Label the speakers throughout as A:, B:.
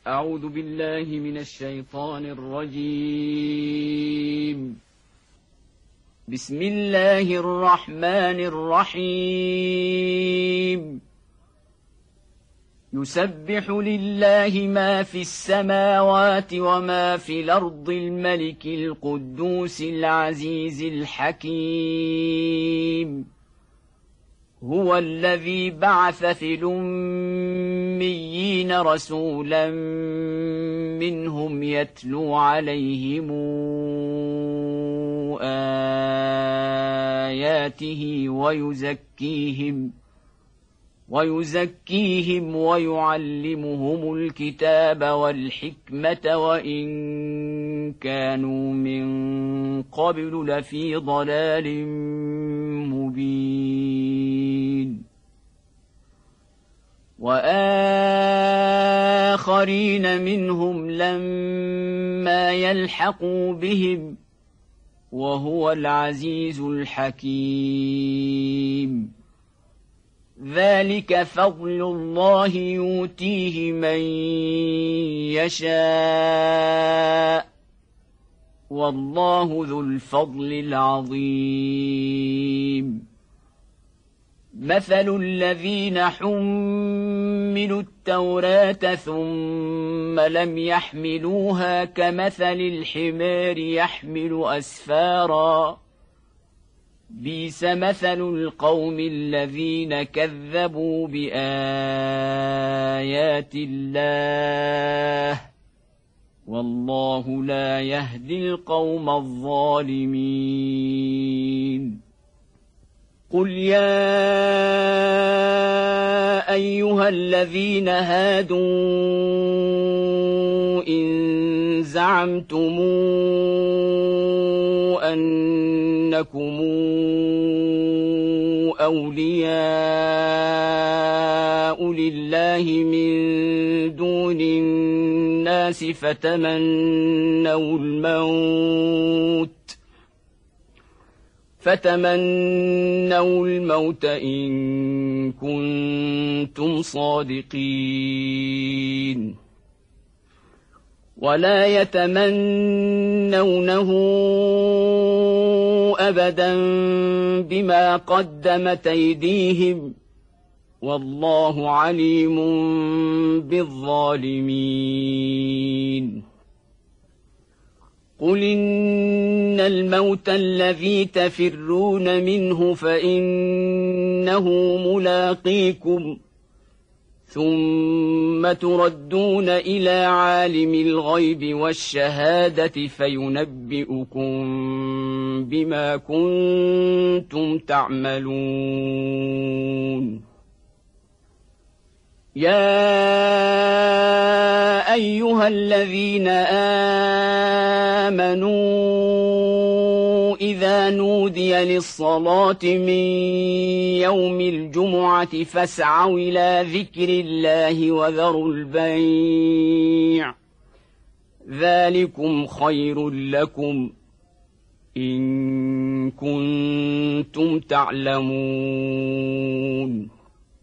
A: أعوذ بالله من الشيطان الرجيم. بسم الله الرحمن الرحيم. يسبح لله ما في السماوات وما في الأرض الملك القدوس العزيز الحكيم. هو الذي بعث في الأميين رسولا منهم يتلو عليهم آياته ويزكيهم ويعلمهم الكتاب والحكمة وإن كانوا من قبل لفي ضلال مبين. وآخرين منهم لما يلحقوا بهم وهو العزيز الحكيم. ذلك فضل الله يؤتيه من يشاء والله ذو الفضل العظيم. مثل الذين حملوا التوراة ثم لم يحملوها كمثل الحمار يحمل أسفارا بئس مثل القوم الذين كذبوا بآيات الله والله لا يهدي القوم الظالمين. قل يا أيها الذين هادوا إن زعمتم أنكم أولياء لله من دون الناس فتمنوا الموت إن كنتم صادقين ولا يتمنونه أبدا بما قدمت أيديهم والله عليم بالظالمين. قل إن الموت الذي تفرون منه فإنه ملاقيكم ثم تردون إلى عالم الغيب والشهادة فينبئكم بما كنتم تعملون. يا أيها الذين آمنوا إذا نودي للصلاة من يوم الجمعة فاسعوا إلى ذكر الله وذروا البيع ذلكم خير لكم إن كنتم تعلمون.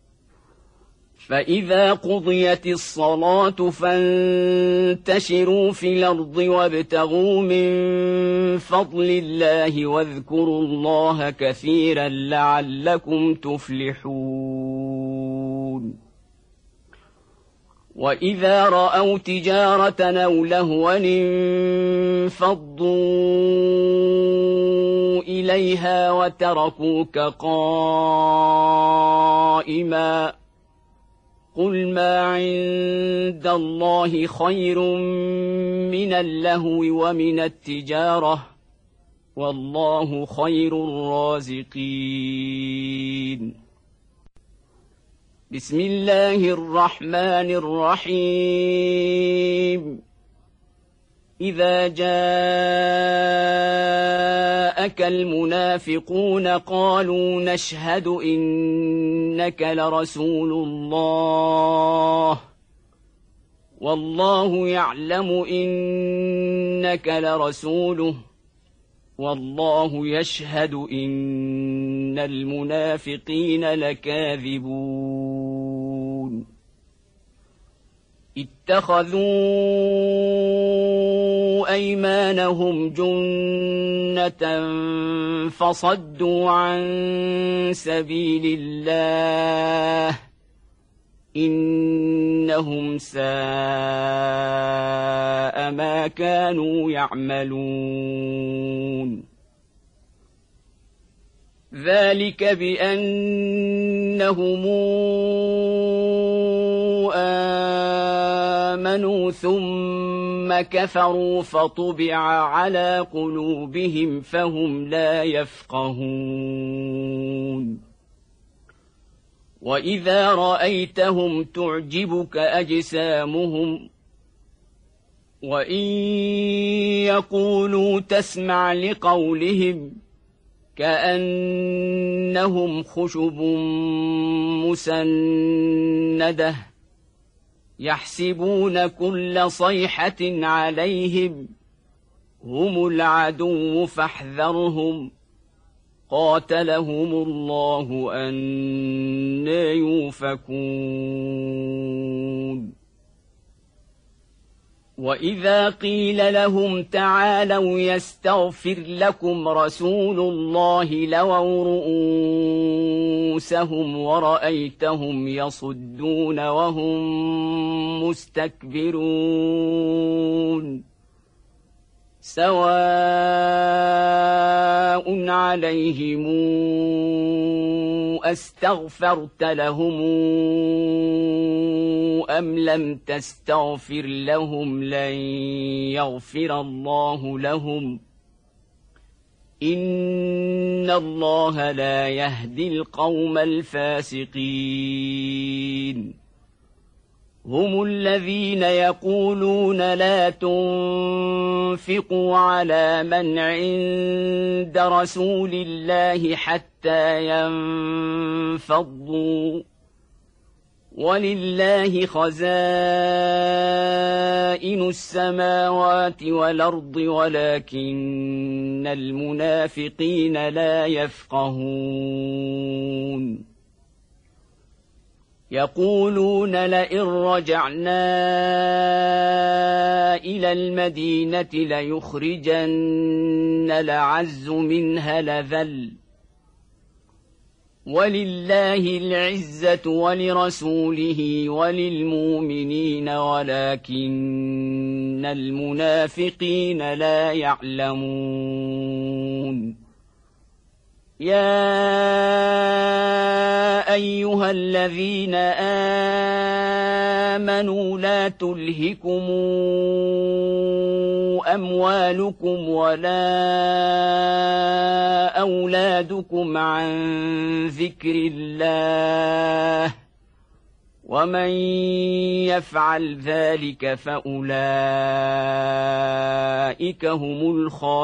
A: فإذا قضيت الصلاة فانتشروا في الأرض وابتغوا من فضل الله واذكروا الله كثيرا لعلكم تفلحون. وإذا رأوا تجارة أو لهوا انفضوا إليها وتركوك قائما قل ما عند الله خير من اللهو ومن التجارة والله خير الرازقين. بسم الله الرحمن الرحيم. إذا جاءك المنافقون قالوا نشهد إنك لرسول الله والله يعلم إنك لرسوله والله يشهد إن المنافقين لكاذبون. اتخذوا أيمانهم جنة فصدوا عن سبيل الله إنهم ساء ما كانوا يعملون ذلك بأنهم آمنوا ثم كفروا فطبع على قلوبهم فهم لا يفقهون وإذا رأيتهم تعجبك أجسامهم وإن يقولوا تسمع لقولهم كأنهم خشب مسندة يحسبون كل صيحة عليهم هم العدو فاحذرهم قاتلهم الله أنى يؤفكون وإذا قيل لهم تعالوا يستغفر لكم رسول الله لووا رؤوسهم ورأيتهم يصدون وهم مستكبرون سواء عليهم أستغفرت لهم أم لم تستغفر لهم لن يغفر الله لهم إن الله لا يهدي القوم الفاسقين هم الذين يقولون لا تنفقوا على من عند رسول الله حتى ينفضوا ولله خزائن السماوات والأرض ولكن المنافقين لا يفقهون يقولون لئن رجعنا إلى المدينة ليخرجن الأعز منها الأذل ولله العزة ولرسوله وللمؤمنين ولكن المنافقين لا يعلمون يا أيها الذين آمنوا لا تلهكم أموالكم ولا أولادكم عن ذكر الله ومن يفعل ذلك فأولئك هم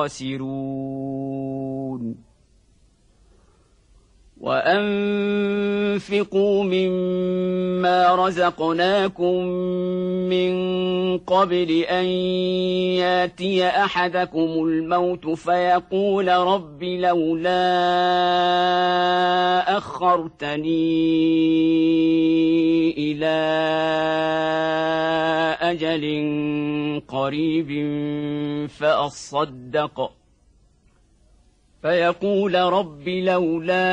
A: الخاسرون وأنفقوا مما رزقناكم من قبل أن ياتي أحدكم الموت فيقول رب لولا أخرتني إلى أجل قريب فيقول رب لولا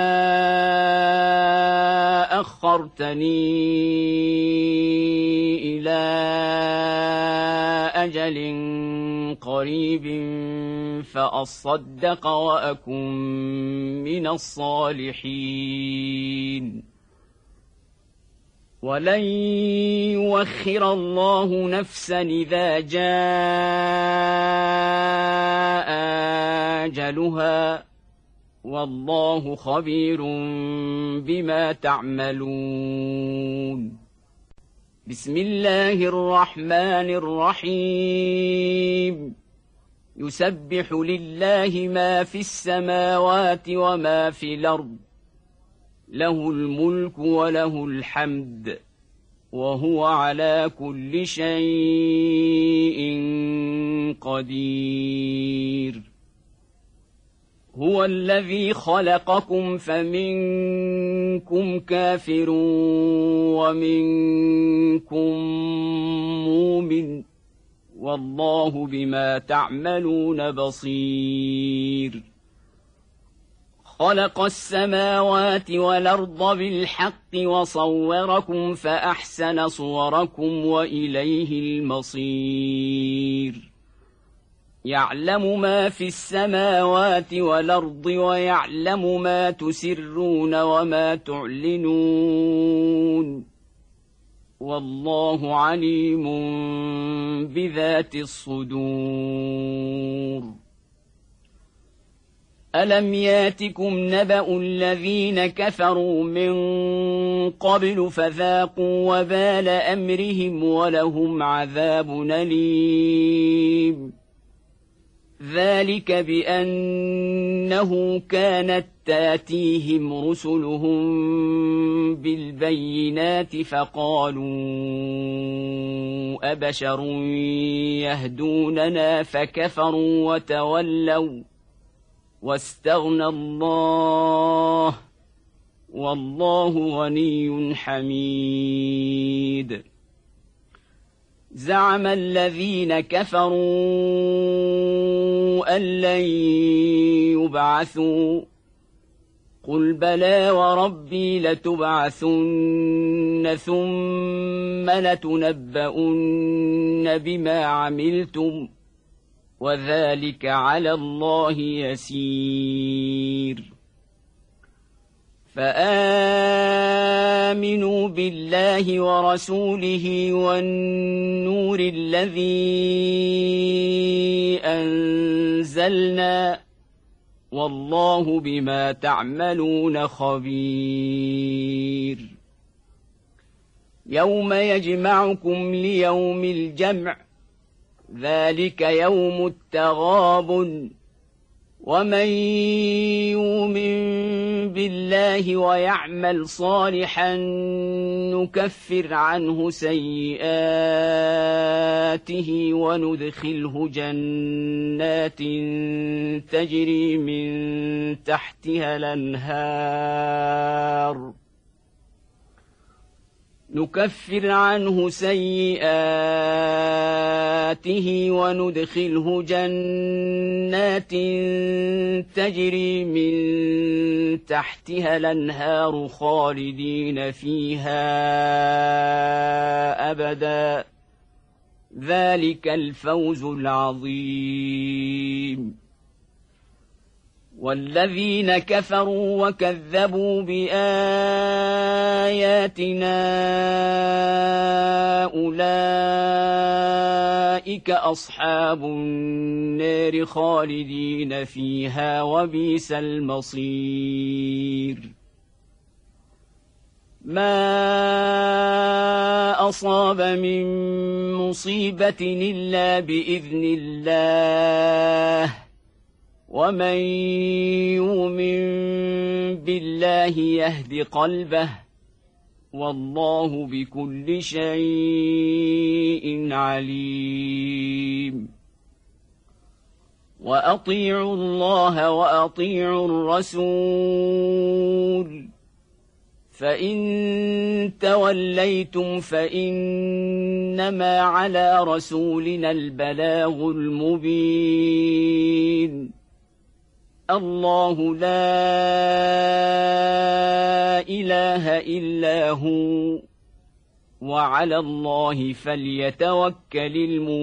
A: أخرتني إلى أجل قريب فأصدق وأكن من الصالحين ولن يؤخر الله نفسا إذا جاء أجلها والله خبير بما تعملون بسم الله الرحمن الرحيم يسبح لله ما في السماوات وما في الأرض له الملك وله الحمد وهو على كل شيء قدير هو الذي خلقكم فمنكم كافر ومنكم مؤمن والله بما تعملون بصير خلق السماوات والأرض بالحق وصوركم فأحسن صوركم وإليه المصير يعلم ما في السماوات والأرض ويعلم ما تسرون وما تعلنون والله عليم بذات الصدور ألم ياتكم نبأ الذين كفروا من قبل فذاقوا وبال أمرهم ولهم عذاب أليم ذلك بأنه كانت تاتيهم رسلهم بالبينات فقالوا أبشر يهدوننا فكفروا وتولوا واستغنى الله والله غني حميد زعم الذين كفروا أن لن يبعثوا قل بلى وربي لتبعثن ثم لتنبؤن بما عملتم وذلك على الله يسير فآمنوا بالله ورسوله والنور الذي أنزلنا والله بما تعملون خبير يوم يجمعكم ليوم الجمع ذلك يوم التغابن ومن يؤمن بالله ويعمل صالحا نكفر عنه سيئاته وندخله جنات تجري من تحتها الأنهار نكفر عنه سيئاته وندخله جنات تجري من تحتها الأنهار خالدين فيها أبدا ذلك الفوز العظيم والذين كفروا وكذبوا بآياتنا أولئك أصحاب النار خالدين فيها وبئس المصير ما أصاب من مصيبة إلا بإذن الله ومن يؤمن بالله يهد قلبه والله بكل شيء عليم وأطيعوا الله وأطيعوا الرسول فإن توليتم فإنما على رسولنا البلاغ المبين الله لا إله إلا هو وعلى الله فليتوكل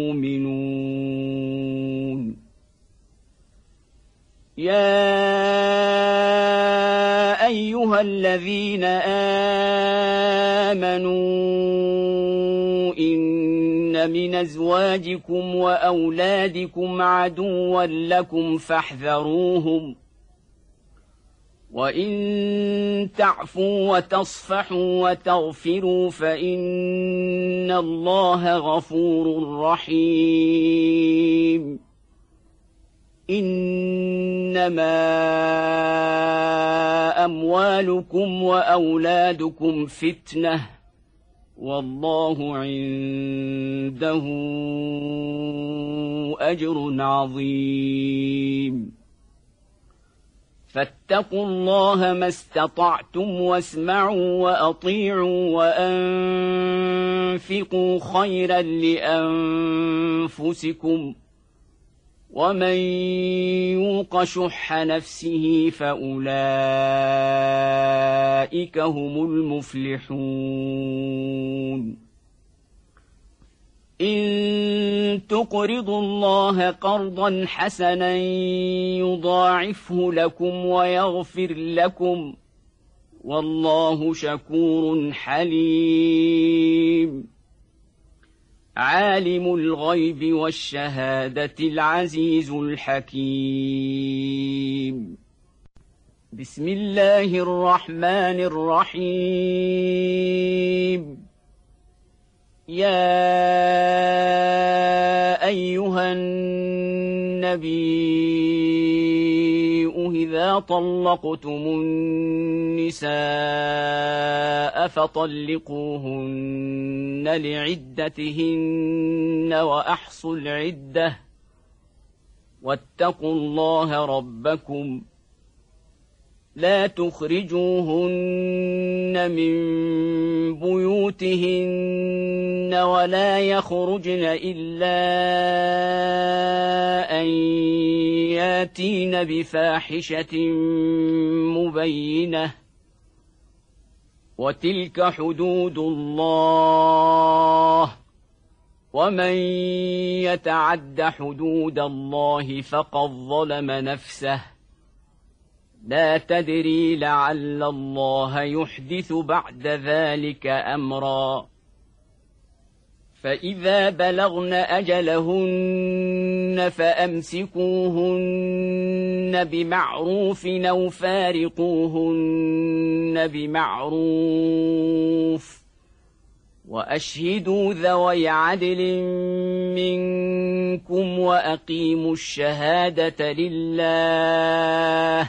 A: المؤمنون يا أيها الذين آمنوا إن من أزواجكم وأولادكم عدوا لكم فاحذروهم وإن تعفوا وتصفحوا وتغفروا فإن الله غفور رحيم إنما أموالكم وأولادكم فتنة والله عنده أجر عظيم فاتقوا الله ما استطعتم واسمعوا وأطيعوا وأنفقوا خيرا لأنفسكم ومن يوق شح نفسه فأولئك هم المفلحون إن تقرضوا الله قرضا حسنا يضاعفه لكم ويغفر لكم والله شكور حليم عالم الغيب والشهادة العزيز الحكيم بسم الله الرحمن الرحيم يا أيها النبي إذا طلقتم النساء فطلقوهن لعدتهن وأحصوا العدة واتقوا الله ربكم لا تخرجوهن من بيوتهن ولا يخرجن إلا أن ياتين بفاحشة مبينة وتلك حدود الله ومن يتعد حدود الله فقد ظلم نفسه لا تدري لعل الله يحدث بعد ذلك أمرا فإذا بلغن أجلهن فأمسكوهن بمعروف أو فارقوهن بمعروف وأشهدوا ذوي عدل منكم وأقيموا الشهادة لله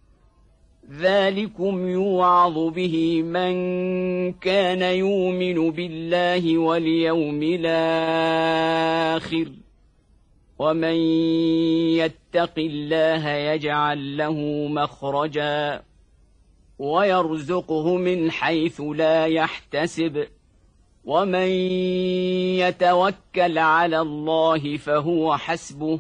A: ذلكم يوعظ به من كان يؤمن بالله واليوم الآخر ومن يتق الله يجعل له مخرجا ويرزقه من حيث لا يحتسب ومن يتوكل على الله فهو حسبه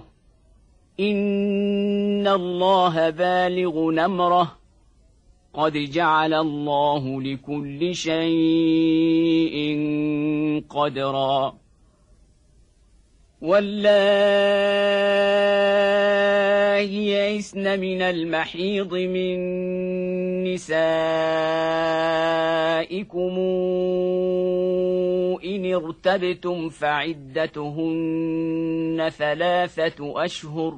A: إن الله بالغ أمره قد جعل الله لكل شيء قدرا واللائي يئسن من المحيض من نسائكم إن ارتبتم فعدتهن 3 أشهر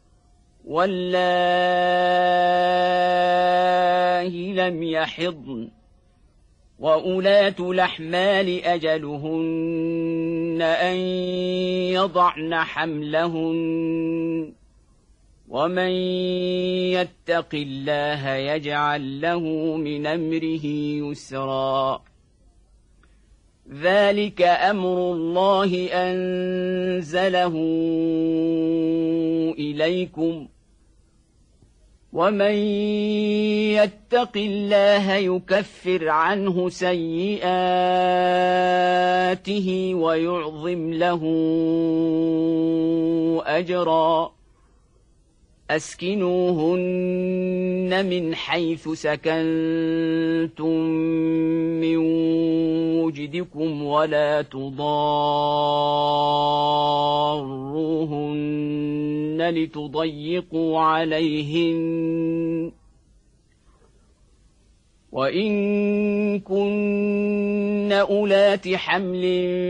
A: واللائي لم يحضن وأولات الأحمال أجلهن أن يضعن حملهن ومن يتق الله يجعل له من أمره يسرا ذلك أمر الله أنزله إليكم ومن يتق الله يكفر عنه سيئاته ويعظم له أجرا أسكنوهن من حيث سكنتم من وجدكم ولا تضاروهن لتضيقوا عليهن وإن كن أولات حمل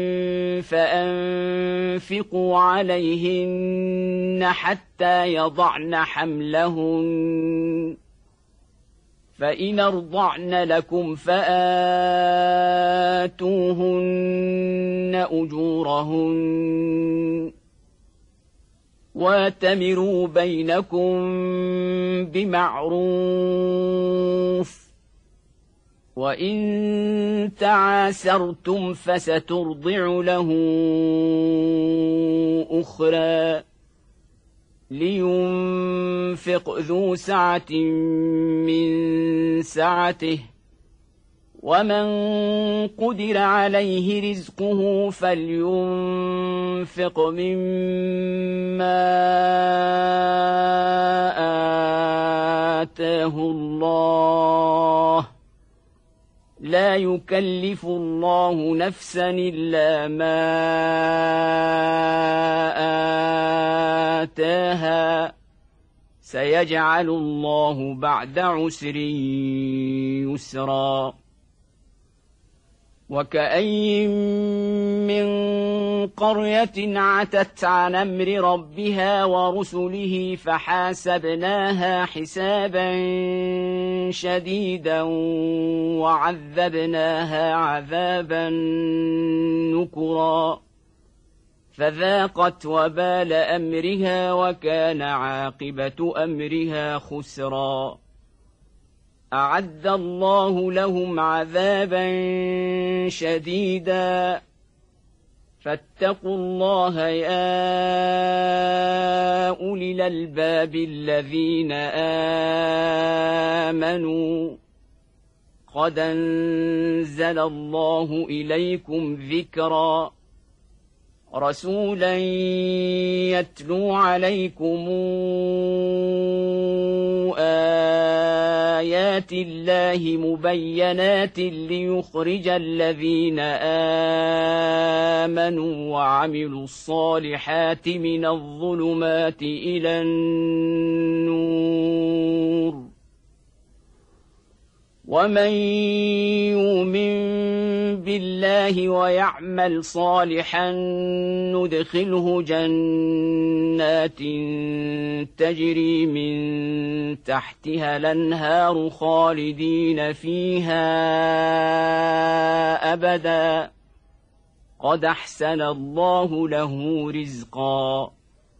A: فأنفقوا عليهن حتى يضعن حملهن فإن أرضعن لكم فآتوهن أجورهن واتمروا بينكم بمعروف وإن تعاسرتم فسترضع له أخرى لينفق ذو سعة من سعته ومن قدر عليه رزقه فلينفق مما آتاه الله لا يكلف الله نفسا إلا ما آتاها سيجعل الله بعد عسر يسرا وكأي من قرية عتت عن أمر ربها ورسله فحاسبناها حسابا شديدا وعذبناها عذابا نكرا فذاقت وبال أمرها وكان عاقبة أمرها خسرا أعد الله لهم عذابا شديدا فاتقوا الله يا أولي الألباب الذين آمنوا قد أنزل الله إليكم ذكرا رسولا يتلو عليكم آيات الله مبينات ليخرج الذين آمنوا وعملوا الصالحات من الظلمات إلى النور ومن يؤمن بالله ويعمل صالحا ندخله جنات تجري من تحتها الأنهار خالدين فيها أبدا قد أحسن الله له رزقا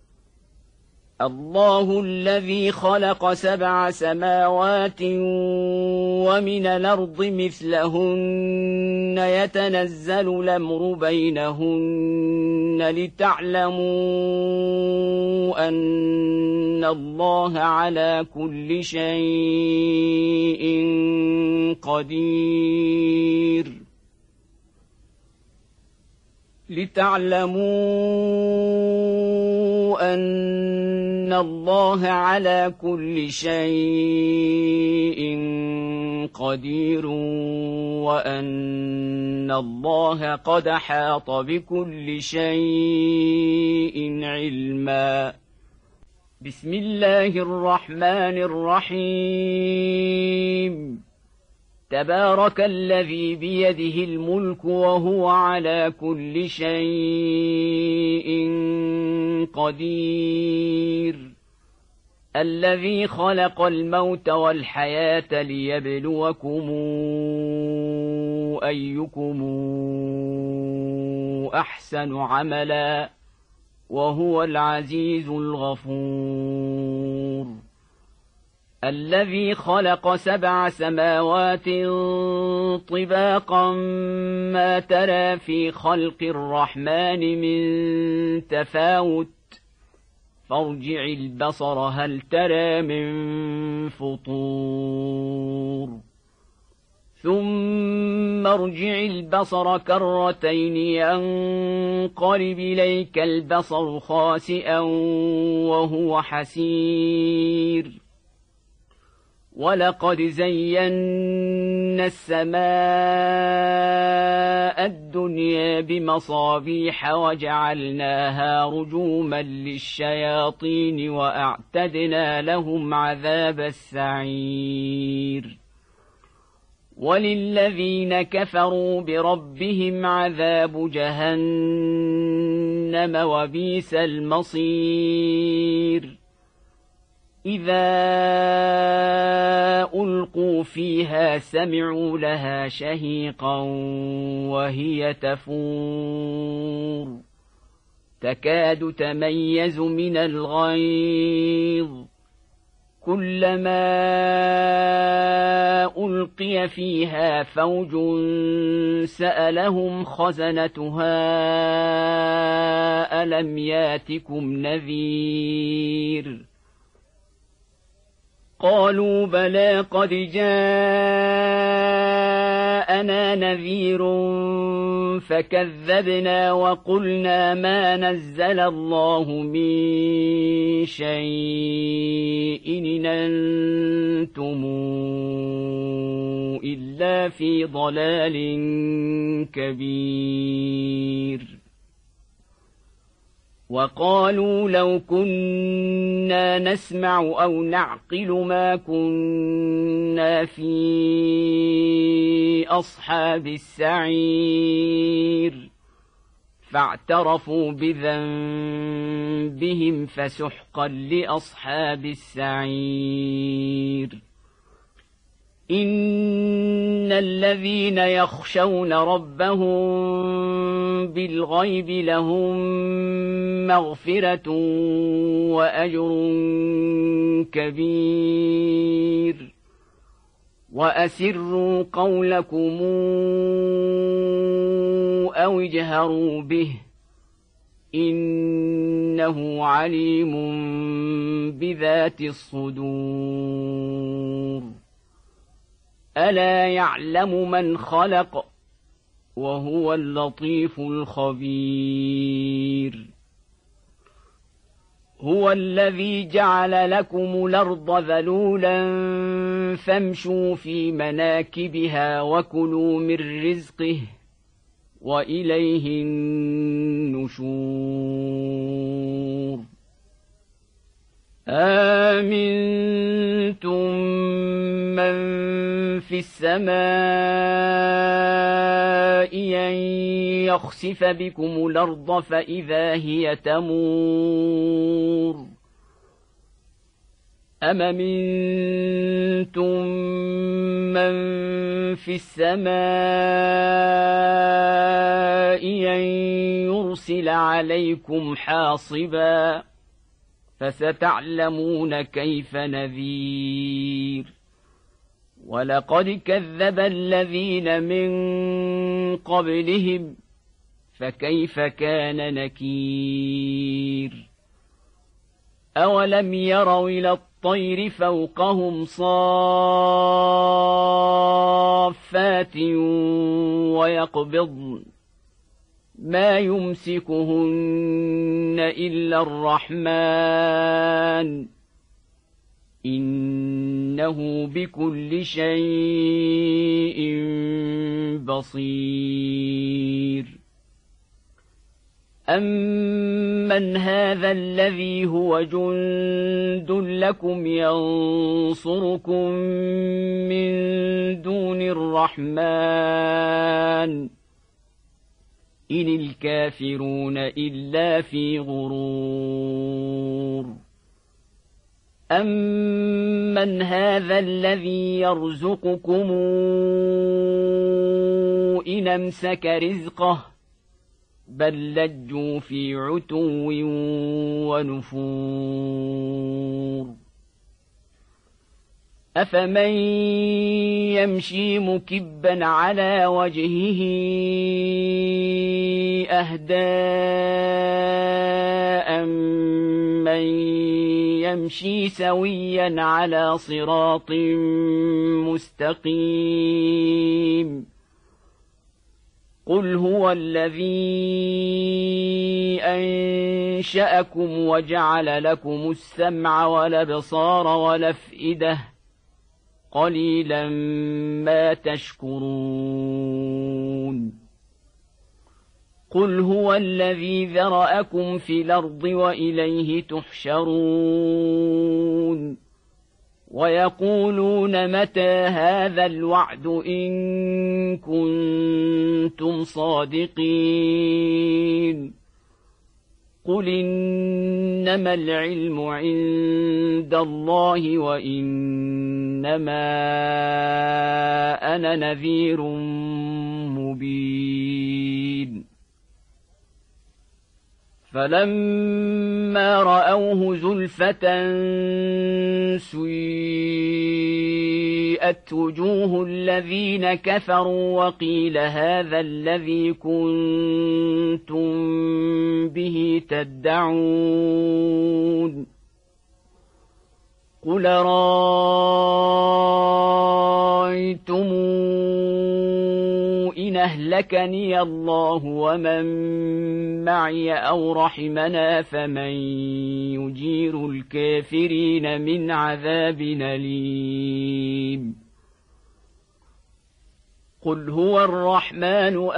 A: الله الذي خلق 7 سماوات ومن الأرض مثلهن يتنزل الأمر بينهن لتعلموا أن الله على كل شيء قدير لتعلموا أن الله على كل شيء قدير وأن الله قد أحاط بكل شيء علما بسم الله الرحمن الرحيم تبارك الذي بيده الملك وهو على كل شيء قدير الذي خلق الموت والحياة ليبلوكم أيكم أحسن عملا وهو العزيز الغفور الذي خلق 7 سماوات طباقا ما ترى في خلق الرحمن من تفاوت فارجع البصر هل ترى من فطور ثم ارجع البصر كرتين ينقلب إليك البصر خاسئا وهو حسير ولقد زينا السماء الدنيا بمصابيح وجعلناها رجوما للشياطين وأعتدنا لهم عذاب السعير وللذين كفروا بربهم عذاب جهنم وبئس المصير إذا ألقوا فيها سمعوا لها شهيقا وهي تفور تكاد تميز من الغيظ كلما ألقي فيها فوج سألهم خزنتها ألم ياتكم نذير قالوا بلى قد جاءنا نذير فكذبنا وقلنا ما نزل الله من شيء إن أنتم إلا في ضلال كبير وقالوا لو كنا نسمع أو نعقل ما كنا في أصحاب السعير فاعترفوا بذنبهم فسحقا لأصحاب السعير إن الذين يخشون ربهم بالغيب لهم مغفرة وأجر كبير وأسروا قولكم أو اجهروا به إنه عليم بذات الصدور ألا يعلم من خلق وهو اللطيف الخبير هو الذي جعل لكم الأرض ذلولا فامشوا في مناكبها وكلوا من رزقه وإليه النشور آمنتم من في السماء أن يخسف بكم الأرض فإذا هي تمور أم أمنتم من في السماء أن يرسل عليكم حاصبا فستعلمون كيف نذير ولقد كذب الذين من قبلهم فكيف كان نكير أولم يروا إلى الطير فوقهم صافات ويقبضن ما يمسكهن إلا الرحمن إنه بكل شيء بصير أمن هذا الذي هو جند لكم ينصركم من دون الرحمن إن الكافرون إلا في غرور أمن هذا الذي يرزقكم إن أمسك رزقه بل لجوا في عتو ونفور أفمن يمشي مكبا على وجهه أهدى أمن يمشي سويا على صراط مستقيم قل هو الذي أنشأكم وجعل لكم السمع والأبصار والأفئدة قليلا ما تشكرون قل هو الذي ذرأكم في الأرض وإليه تحشرون ويقولون متى هذا الوعد إن كنتم صادقين قل إنما العلم عند الله وإنما أنا نذير مبين فلما رأوه زلفة سيئت وجوه الذين كفروا وقيل هذا الذي كنتم به تدعون قل رأيتم إن أهلكني الله ومن معي أو رحمنا فمن يجير الكافرين من عذاب أليم قل هو الرحمن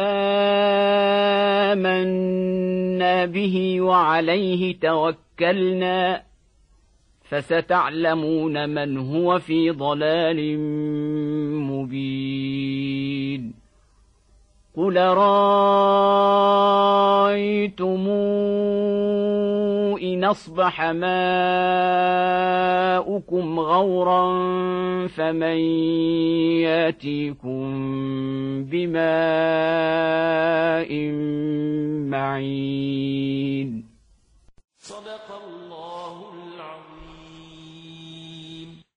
A: آمنا به وعليه توكلنا فستعلمون من هو في ضلال مبين قل رأيتم إن أصبح ماؤكم غورا فمن يأتيكم بماء معين